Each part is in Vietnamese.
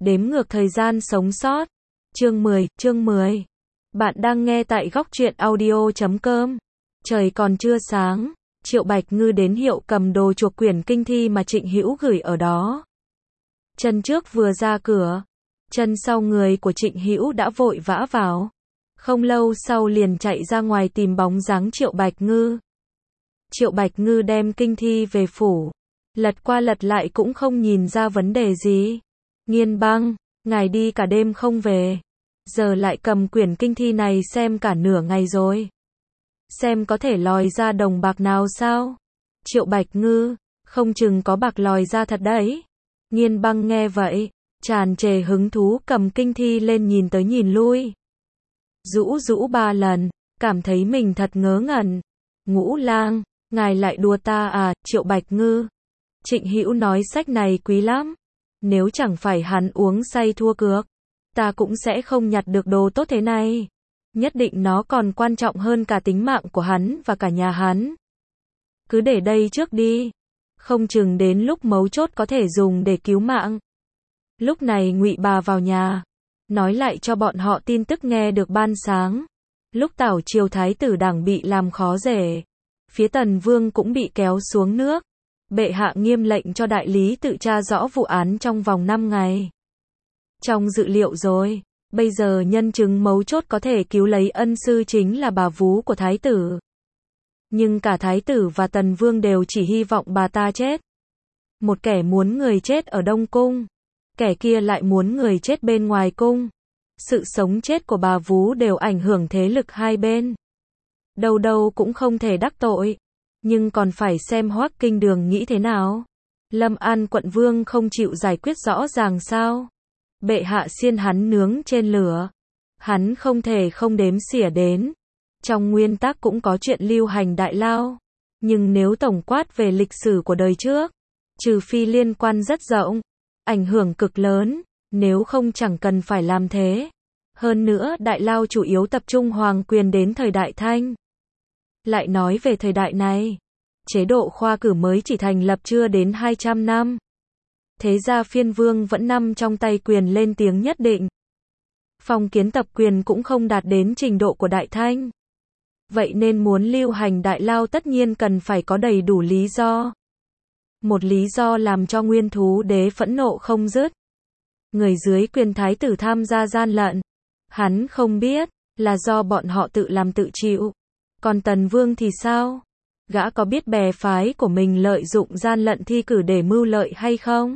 Đếm ngược thời gian sống sót. Chương 10. Bạn đang nghe tại góc truyện audio.com. Trời còn chưa sáng, Triệu Bạch Ngư đến hiệu cầm đồ chuộc quyển kinh thi mà Trịnh Hữu gửi ở đó. Chân trước vừa ra cửa, chân sau người của Trịnh Hữu đã vội vã vào. Không lâu sau liền chạy ra ngoài tìm bóng dáng Triệu Bạch Ngư. Triệu Bạch Ngư đem kinh thi về phủ, lật qua lật lại cũng không nhìn ra vấn đề gì. Nghiên Băng, ngài đi cả đêm không về, giờ lại cầm quyển kinh thi này xem cả nửa ngày rồi. Xem có thể lòi ra đồng bạc nào sao? Triệu Bạch Ngư, không chừng có bạc lòi ra thật đấy. Nghiên Băng nghe vậy, tràn trề hứng thú cầm kinh thi lên nhìn tới nhìn lui. Rũ 3 lần, cảm thấy mình thật ngớ ngẩn. Ngũ lang, ngài lại đùa ta à? Triệu Bạch Ngư. Trịnh Hữu nói sách này quý lắm. Nếu chẳng phải hắn uống say thua cược, ta cũng sẽ không nhặt được đồ tốt thế này. Nhất định nó còn quan trọng hơn cả tính mạng của hắn và cả nhà hắn. Cứ để đây trước đi, không chừng đến lúc mấu chốt có thể dùng để cứu mạng. Lúc này Ngụy Bà vào nhà, nói lại cho bọn họ tin tức nghe được ban sáng. Lúc Tảo Triều Thái tử Đảng bị làm khó dễ, phía Tần Vương cũng bị kéo xuống nước. Bệ hạ nghiêm lệnh cho đại lý tự tra rõ vụ án trong vòng 5 ngày. Trong dự liệu rồi, bây giờ nhân chứng mấu chốt có thể cứu lấy ân sư chính là bà vú của thái tử. Nhưng cả thái tử và Tần Vương đều chỉ hy vọng bà ta chết. Một kẻ muốn người chết ở Đông Cung, kẻ kia lại muốn người chết bên ngoài cung. Sự sống chết của bà vú đều ảnh hưởng thế lực hai bên. Đâu đâu cũng không thể đắc tội. Nhưng còn phải xem Hoắc Kinh Đường nghĩ thế nào. Lâm An quận vương không chịu giải quyết rõ ràng sao? Bệ hạ xiên hắn nướng trên lửa. Hắn không thể không đếm xỉa đến. Trong nguyên tắc cũng có chuyện lưu hành đại lao. Nhưng nếu tổng quát về lịch sử của đời trước, trừ phi liên quan rất rộng, ảnh hưởng cực lớn, nếu không chẳng cần phải làm thế. Hơn nữa đại lao chủ yếu tập trung hoàng quyền đến thời đại Thanh. Lại nói về thời đại này, chế độ khoa cử mới chỉ thành lập chưa đến 200 năm. Thế ra phiên vương vẫn nằm trong tay quyền lên tiếng nhất định. Phong kiến tập quyền cũng không đạt đến trình độ của Đại Thanh. Vậy nên muốn lưu hành đại lao tất nhiên cần phải có đầy đủ lý do. Một lý do làm cho Nguyên Thú Đế phẫn nộ không dứt. Người dưới quyền thái tử tham gia gian lận. Hắn không biết, là do bọn họ tự làm tự chịu. Còn Tần Vương thì sao? Gã có biết bè phái của mình lợi dụng gian lận thi cử để mưu lợi hay không?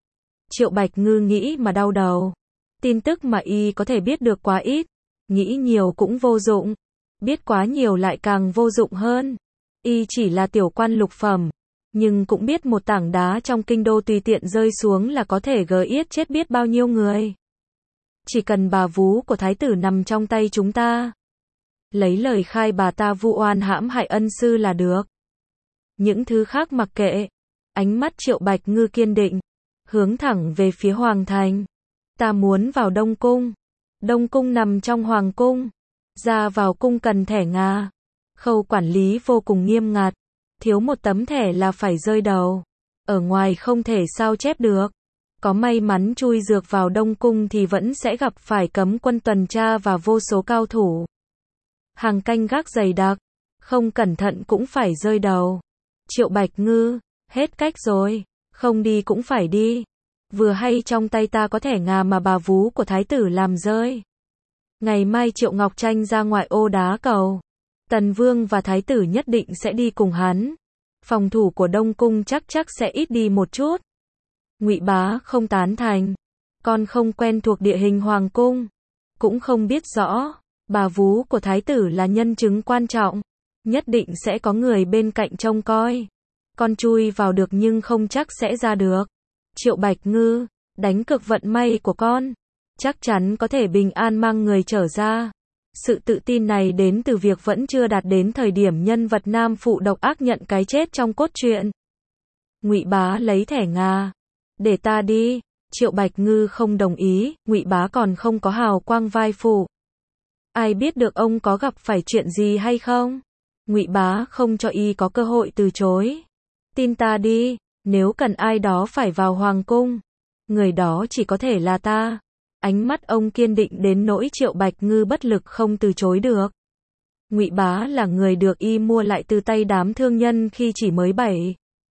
Triệu Bạch Ngư nghĩ mà đau đầu. Tin tức mà y có thể biết được quá ít. Nghĩ nhiều cũng vô dụng. Biết quá nhiều lại càng vô dụng hơn. Y chỉ là tiểu quan lục phẩm. Nhưng cũng biết một tảng đá trong kinh đô tùy tiện rơi xuống là có thể gờ yết chết biết bao nhiêu người. Chỉ cần bà vú của thái tử nằm trong tay chúng ta, lấy lời khai bà ta vu oan hãm hại ân sư là được. Những thứ khác mặc kệ. Ánh mắt Triệu Bạch Ngư kiên định, hướng thẳng về phía Hoàng Thành. Ta muốn vào Đông Cung. Đông Cung nằm trong Hoàng Cung. Ra vào cung cần thẻ Nga. Khâu quản lý vô cùng nghiêm ngặt. Thiếu một tấm thẻ là phải rơi đầu. Ở ngoài không thể sao chép được. Có may mắn chui dược vào Đông Cung thì vẫn sẽ gặp phải cấm quân tuần tra và vô số cao thủ. Hàng canh gác dày đặc, không cẩn thận cũng phải rơi đầu. Triệu Bạch Ngư, hết cách rồi, không đi cũng phải đi. Vừa hay trong tay ta có thẻ Nga mà bà vú của thái tử làm rơi. Ngày mai Triệu Ngọc Tranh ra ngoại ô đá cầu. Tần Vương và thái tử nhất định sẽ đi cùng hắn. Phòng thủ của Đông Cung chắc sẽ ít đi một chút. Ngụy Bá không tán thành. Con không quen thuộc địa hình Hoàng Cung, cũng không biết rõ. Bà vú của thái tử là nhân chứng quan trọng, nhất định sẽ có người bên cạnh trông coi. Con chui vào được nhưng không chắc sẽ ra được. Triệu Bạch Ngư, đánh cược vận may của con, chắc chắn có thể bình an mang người trở ra. Sự tự tin này đến từ việc vẫn chưa đạt đến thời điểm nhân vật nam phụ độc ác nhận cái chết trong cốt truyện. Ngụy Bá lấy thẻ Nga. Để ta đi. Triệu Bạch Ngư không đồng ý, Ngụy Bá còn không có hào quang vai phụ. Ai biết được ông có gặp phải chuyện gì hay không? Ngụy Bá không cho y có cơ hội từ chối. Tin ta đi, nếu cần ai đó phải vào Hoàng Cung, người đó chỉ có thể là ta. Ánh mắt ông kiên định đến nỗi Triệu Bạch Ngư bất lực không từ chối được. Ngụy Bá là người được y mua lại từ tay đám thương nhân khi chỉ mới 7,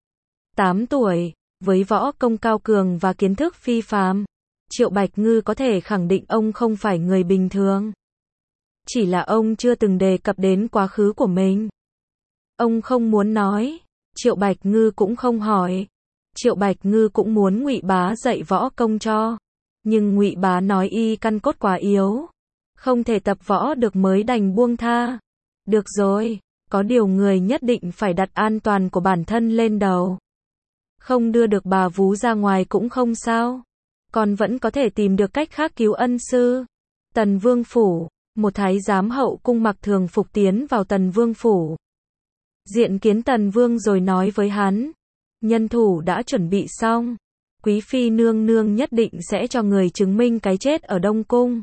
8 tuổi, với võ công cao cường và kiến thức phi phàm. Triệu Bạch Ngư có thể khẳng định ông không phải người bình thường. Chỉ là ông chưa từng đề cập đến quá khứ của mình. Ông không muốn nói, Triệu Bạch Ngư cũng không hỏi. Triệu Bạch Ngư cũng muốn Ngụy Bá dạy võ công cho, nhưng Ngụy Bá nói y căn cốt quá yếu, không thể tập võ được mới đành buông tha. Được rồi, có điều người nhất định phải đặt an toàn của bản thân lên đầu. Không đưa được bà vú ra ngoài cũng không sao, con vẫn có thể tìm được cách khác cứu ân sư. Tần Vương phủ, một thái giám hậu cung mặc thường phục tiến vào Tần Vương phủ. Diện kiến Tần Vương rồi nói với hắn, nhân thủ đã chuẩn bị xong, quý phi nương nương nhất định sẽ cho người chứng minh cái chết ở Đông Cung.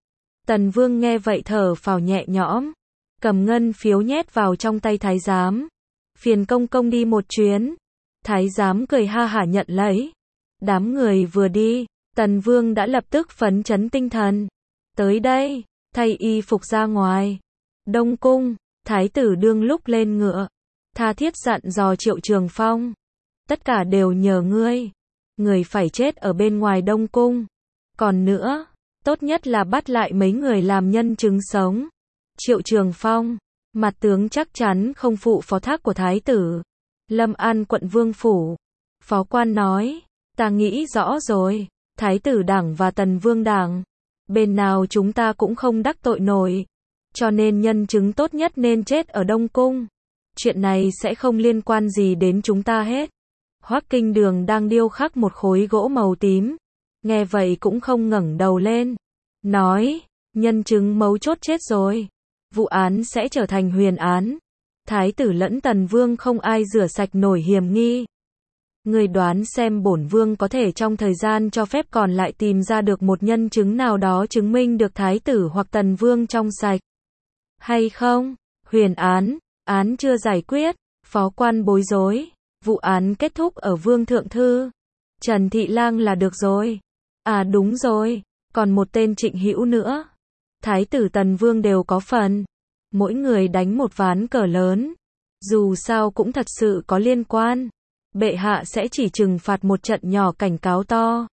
Tần Vương nghe vậy thở phào nhẹ nhõm, cầm ngân phiếu nhét vào trong tay thái giám. Phiền công công đi một chuyến. Thái giám cười ha hả nhận lấy. Đám người vừa đi, Tần Vương đã lập tức phấn chấn tinh thần. Tới đây, thay y phục ra ngoài. Đông Cung, thái tử đương lúc lên ngựa, tha thiết dặn dò Triệu Trường Phong. Tất cả đều nhờ ngươi. Người phải chết ở bên ngoài Đông Cung. Còn nữa, tốt nhất là bắt lại mấy người làm nhân chứng sống. Triệu Trường Phong, mặt tướng chắc chắn không phụ phó thác của thái tử. Lâm An quận Vương phủ. Phó quan nói, ta nghĩ rõ rồi, thái tử đảng và Tần Vương đảng, bên nào chúng ta cũng không đắc tội nổi, cho nên nhân chứng tốt nhất nên chết ở Đông Cung. Chuyện này sẽ không liên quan gì đến chúng ta hết. Hoắc Kinh Đường đang điêu khắc một khối gỗ màu tím, nghe vậy cũng không ngẩng đầu lên, nói, nhân chứng mấu chốt chết rồi, vụ án sẽ trở thành huyền án. Thái tử lẫn Tần Vương không ai rửa sạch nổi hiểm nghi. Người đoán xem bổn vương có thể trong thời gian cho phép còn lại tìm ra được một nhân chứng nào đó chứng minh được thái tử hoặc Tần Vương trong sạch hay không? Huyền án, án chưa giải quyết, phó quan bối rối, vụ án kết thúc ở Vương Thượng Thư Trần Thị Lang là được rồi. À đúng rồi, còn một tên Trịnh Hữu nữa. Thái tử Tần Vương đều có phần, mỗi người đánh một ván cờ lớn, dù sao cũng thật sự có liên quan. Bệ hạ sẽ chỉ trừng phạt một trận nhỏ cảnh cáo to,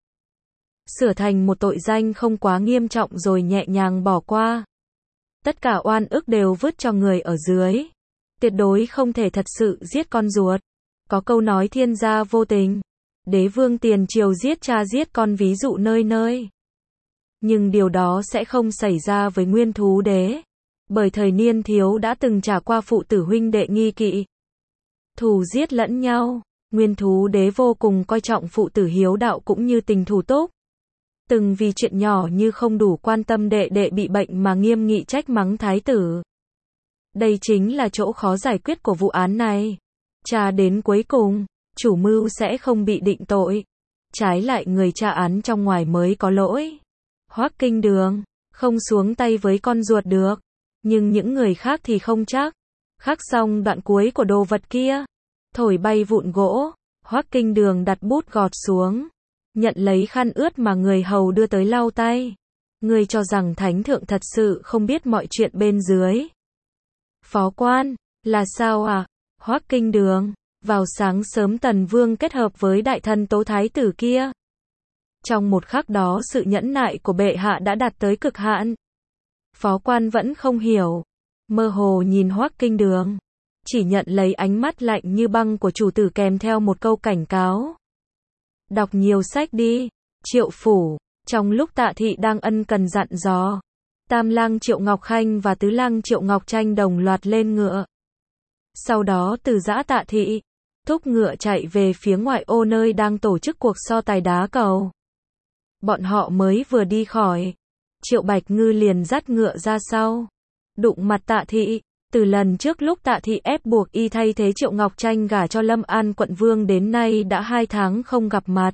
sửa thành một tội danh không quá nghiêm trọng rồi nhẹ nhàng bỏ qua. Tất cả oan ức đều vứt cho người ở dưới. Tuyệt đối không thể thật sự giết con ruột. Có câu nói thiên gia vô tình, đế vương tiền triều giết cha giết con ví dụ nơi nơi. Nhưng điều đó sẽ không xảy ra với Nguyên Thú Đế, bởi thời niên thiếu đã từng trải qua phụ tử huynh đệ nghi kỵ, thù giết lẫn nhau. Nguyên Thú Đế vô cùng coi trọng phụ tử hiếu đạo cũng như tình thù túc. Từng vì chuyện nhỏ như không đủ quan tâm đệ đệ bị bệnh mà nghiêm nghị trách mắng thái tử. Đây chính là chỗ khó giải quyết của vụ án này. Tra đến cuối cùng, chủ mưu sẽ không bị định tội. Trái lại người tra án trong ngoài mới có lỗi. Hoắc Kinh Đường, không xuống tay với con ruột được. Nhưng những người khác thì không chắc. Khắc xong đoạn cuối của đồ vật kia, thổi bay vụn gỗ, Hoắc Kinh Đường đặt bút gọt xuống, nhận lấy khăn ướt mà người hầu đưa tới lau tay. Ngươi cho rằng thánh thượng thật sự không biết mọi chuyện bên dưới. Phó quan, là sao à? Hoắc Kinh Đường, vào sáng sớm Tần Vương kết hợp với đại thần tố thái tử kia. Trong một khắc đó sự nhẫn nại của bệ hạ đã đạt tới cực hạn. Phó quan vẫn không hiểu, mơ hồ nhìn Hoắc Kinh Đường, chỉ nhận lấy ánh mắt lạnh như băng của chủ tử kèm theo một câu cảnh cáo. Đọc nhiều sách đi. Triệu phủ, trong lúc Tạ Thị đang ân cần dặn dò, Tam lang Triệu Ngọc Khanh và Tứ lang Triệu Ngọc Tranh đồng loạt lên ngựa. Sau đó từ giã Tạ Thị, thúc ngựa chạy về phía ngoại ô nơi đang tổ chức cuộc so tài đá cầu. Bọn họ mới vừa đi khỏi, Triệu Bạch Ngư liền dắt ngựa ra sau, đụng mặt Tạ Thị. Từ lần trước lúc Tạ Thị ép buộc y thay thế Triệu Ngọc Tranh gả cho Lâm An quận vương đến nay đã 2 tháng không gặp mặt.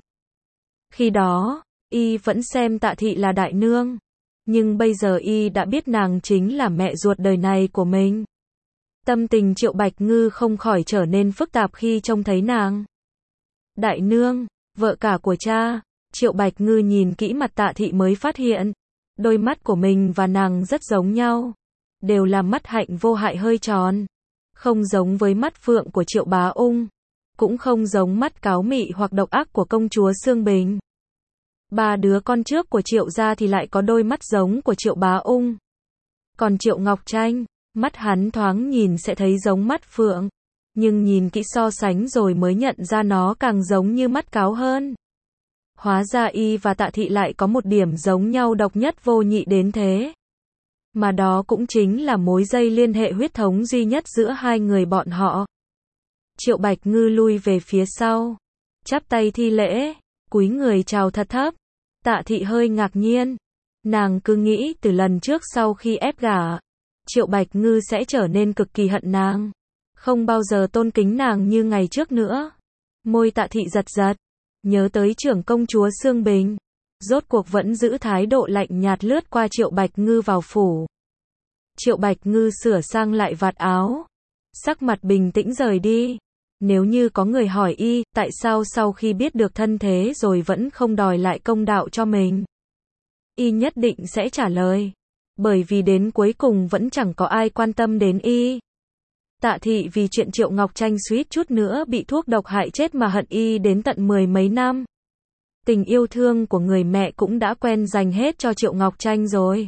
Khi đó, y vẫn xem Tạ Thị là đại nương, nhưng bây giờ y đã biết nàng chính là mẹ ruột đời này của mình. Tâm tình Triệu Bạch Ngư không khỏi trở nên phức tạp khi trông thấy nàng. Đại nương, vợ cả của cha, Triệu Bạch Ngư nhìn kỹ mặt Tạ Thị mới phát hiện, đôi mắt của mình và nàng rất giống nhau, đều là mắt hạnh vô hại hơi tròn, không giống với mắt phượng của Triệu Bá Ung, cũng không giống mắt cáo mị hoặc độc ác của công chúa Sương Bình. Ba đứa con trước của Triệu gia thì lại có đôi mắt giống của Triệu Bá Ung. Còn Triệu Ngọc Tranh, mắt hắn thoáng nhìn sẽ thấy giống mắt phượng, nhưng nhìn kỹ so sánh rồi mới nhận ra nó càng giống như mắt cáo hơn. Hóa ra y và Tạ Thị lại có một điểm giống nhau độc nhất vô nhị đến thế. Mà đó cũng chính là mối dây liên hệ huyết thống duy nhất giữa hai người bọn họ. Triệu Bạch Ngư lui về phía sau, chắp tay thi lễ, cúi người chào thật thấp. Tạ Thị hơi ngạc nhiên, nàng cứ nghĩ từ lần trước sau khi ép gả, Triệu Bạch Ngư sẽ trở nên cực kỳ hận nàng, không bao giờ tôn kính nàng như ngày trước nữa. Môi Tạ Thị giật giật, nhớ tới trưởng công chúa Sương Bình, rốt cuộc vẫn giữ thái độ lạnh nhạt lướt qua Triệu Bạch Ngư vào phủ. Triệu Bạch Ngư sửa sang lại vạt áo, sắc mặt bình tĩnh rời đi. Nếu như có người hỏi y, tại sao sau khi biết được thân thế rồi vẫn không đòi lại công đạo cho mình, y nhất định sẽ trả lời, bởi vì đến cuối cùng vẫn chẳng có ai quan tâm đến y. Tạ Thị vì chuyện Triệu Ngọc Tranh suýt chút nữa bị thuốc độc hại chết mà hận y đến tận 10 mấy năm. Tình yêu thương của người mẹ cũng đã quen dành hết cho Triệu Ngọc Tranh rồi.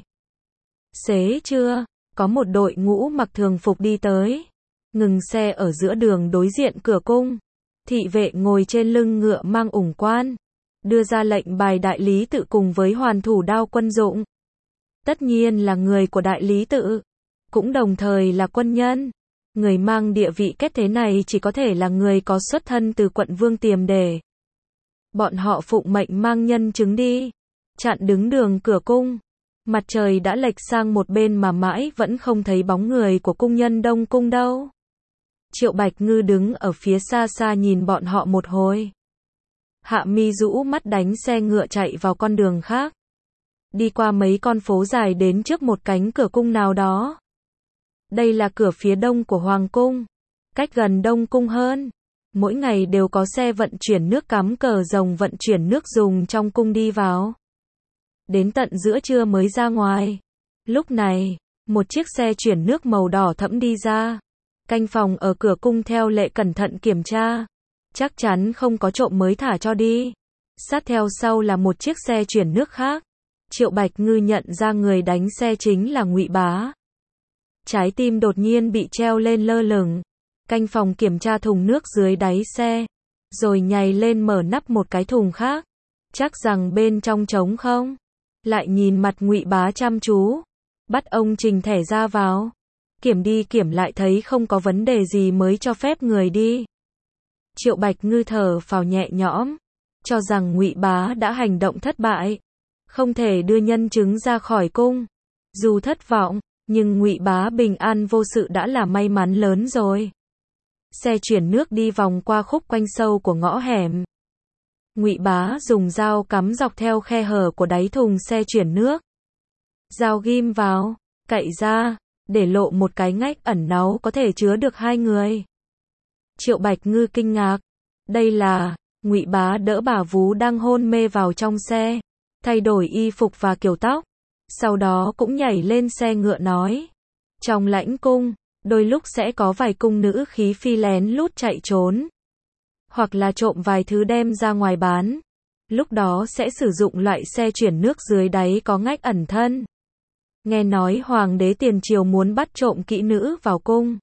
Xế trưa, có một đội ngũ mặc thường phục đi tới, ngừng xe ở giữa đường đối diện cửa cung. Thị vệ ngồi trên lưng ngựa mang ủng quan, đưa ra lệnh bài đại lý tự cùng với hoàn thủ đao quân dụng. Tất nhiên là người của đại lý tự, cũng đồng thời là quân nhân. Người mang địa vị kết thế này chỉ có thể là người có xuất thân từ quận Vương Tiềm Đề. Bọn họ phụng mệnh mang nhân chứng đi, chặn đứng đường cửa cung. Mặt trời đã lệch sang một bên mà mãi vẫn không thấy bóng người của cung nhân Đông Cung đâu. Triệu Bạch Ngư đứng ở phía xa xa nhìn bọn họ một hồi. Hạ mi rũ mắt đánh xe ngựa chạy vào con đường khác. Đi qua mấy con phố dài đến trước một cánh cửa cung nào đó. Đây là cửa phía đông của Hoàng Cung, cách gần Đông Cung hơn. Mỗi ngày đều có xe vận chuyển nước cắm cờ rồng vận chuyển nước dùng trong cung đi vào. Đến tận giữa trưa mới ra ngoài. Lúc này, một chiếc xe chuyển nước màu đỏ thẫm đi ra. Canh phòng ở cửa cung theo lệ cẩn thận kiểm tra. Chắc chắn không có trộm mới thả cho đi. Sát theo sau là một chiếc xe chuyển nước khác. Triệu Bạch Ngư nhận ra người đánh xe chính là Ngụy Bá. Trái tim đột nhiên bị treo lên lơ lửng. Canh phòng kiểm tra thùng nước dưới đáy xe, rồi nhảy lên mở nắp một cái thùng khác. Chắc rằng bên trong trống không. Lại nhìn mặt Ngụy Bá chăm chú, bắt ông trình thẻ ra vào. Kiểm đi kiểm lại thấy không có vấn đề gì mới cho phép người đi. Triệu Bạch Ngư thở phào nhẹ nhõm, cho rằng Ngụy Bá đã hành động thất bại, không thể đưa nhân chứng ra khỏi cung. Dù thất vọng, nhưng Ngụy Bá bình an vô sự đã là may mắn lớn rồi. Xe chuyển nước đi vòng qua khúc quanh sâu của ngõ hẻm. Ngụy Bá dùng dao cắm dọc theo khe hở của đáy thùng xe chuyển nước. Dao ghim vào, cậy ra, để lộ một cái ngách ẩn náu có thể chứa được hai người. Triệu Bạch Ngư kinh ngạc. Đây là, Ngụy Bá đỡ bà vú đang hôn mê vào trong xe, thay đổi y phục và kiểu tóc. Sau đó cũng nhảy lên xe ngựa nói. Trong lãnh cung, đôi lúc sẽ có vài cung nữ khí phi lén lút chạy trốn. Hoặc là trộm vài thứ đem ra ngoài bán. Lúc đó sẽ sử dụng loại xe chuyển nước dưới đáy có ngách ẩn thân. Nghe nói hoàng đế tiền triều muốn bắt trộm kỹ nữ vào cung.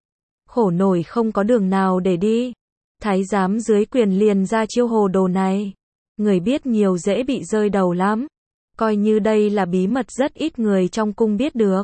Khổ nổi không có đường nào để đi. Thái giám dưới quyền liền ra chiêu hồ đồ này. Người biết nhiều dễ bị rơi đầu lắm. Coi như đây là bí mật rất ít người trong cung biết được.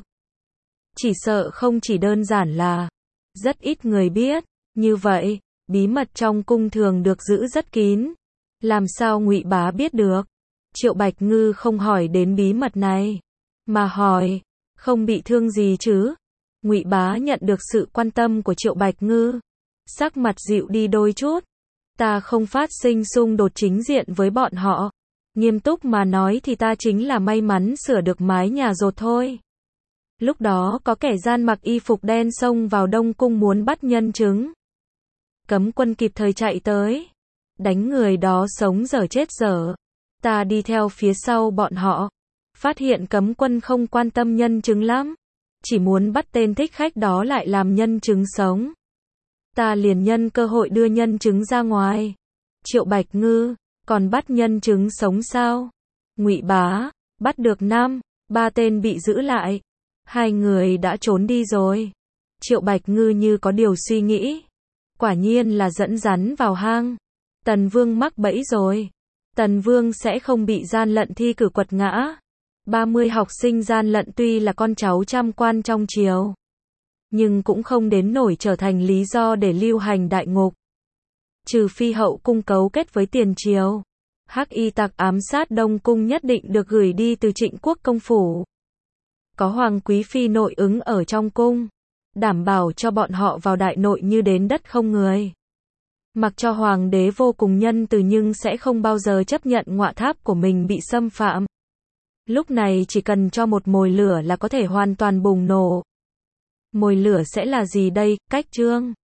Chỉ sợ không chỉ đơn giản là rất ít người biết. Như vậy, bí mật trong cung thường được giữ rất kín. Làm sao Ngụy Bá biết được? Triệu Bạch Ngư không hỏi đến bí mật này, mà hỏi, không bị thương gì chứ? Ngụy Bá nhận được sự quan tâm của Triệu Bạch Ngư, sắc mặt dịu đi đôi chút. Ta không phát sinh xung đột chính diện với bọn họ. Nghiêm túc mà nói thì ta chính là may mắn sửa được mái nhà dột thôi. Lúc đó có kẻ gian mặc y phục đen xông vào Đông Cung muốn bắt nhân chứng. Cấm quân kịp thời chạy tới, đánh người đó sống dở chết dở. Ta đi theo phía sau bọn họ, phát hiện cấm quân không quan tâm nhân chứng lắm, chỉ muốn bắt tên thích khách đó lại làm nhân chứng sống. Ta liền nhân cơ hội đưa nhân chứng ra ngoài. Triệu Bạch Ngư, còn bắt nhân chứng sống sao? Ngụy Bá, bắt được 3 tên bị giữ lại. 2 người đã trốn đi rồi. Triệu Bạch Ngư như có điều suy nghĩ. Quả nhiên là dẫn rắn vào hang. Tần Vương mắc bẫy rồi. Tần Vương sẽ không bị gian lận thi cử quật ngã. 30 học sinh gian lận tuy là con cháu trăm quan trong triều, nhưng cũng không đến nổi trở thành lý do để lưu hành đại ngục. Trừ phi hậu cung cấu kết với tiền triều. Hắc y tặc ám sát Đông Cung nhất định được gửi đi từ Trịnh Quốc công phủ. Có Hoàng Quý Phi nội ứng ở trong cung, đảm bảo cho bọn họ vào đại nội như đến đất không người. Mặc cho Hoàng đế vô cùng nhân từ nhưng sẽ không bao giờ chấp nhận ngọa tháp của mình bị xâm phạm. Lúc này chỉ cần cho một mồi lửa là có thể hoàn toàn bùng nổ. Mồi lửa sẽ là gì đây? Cách chương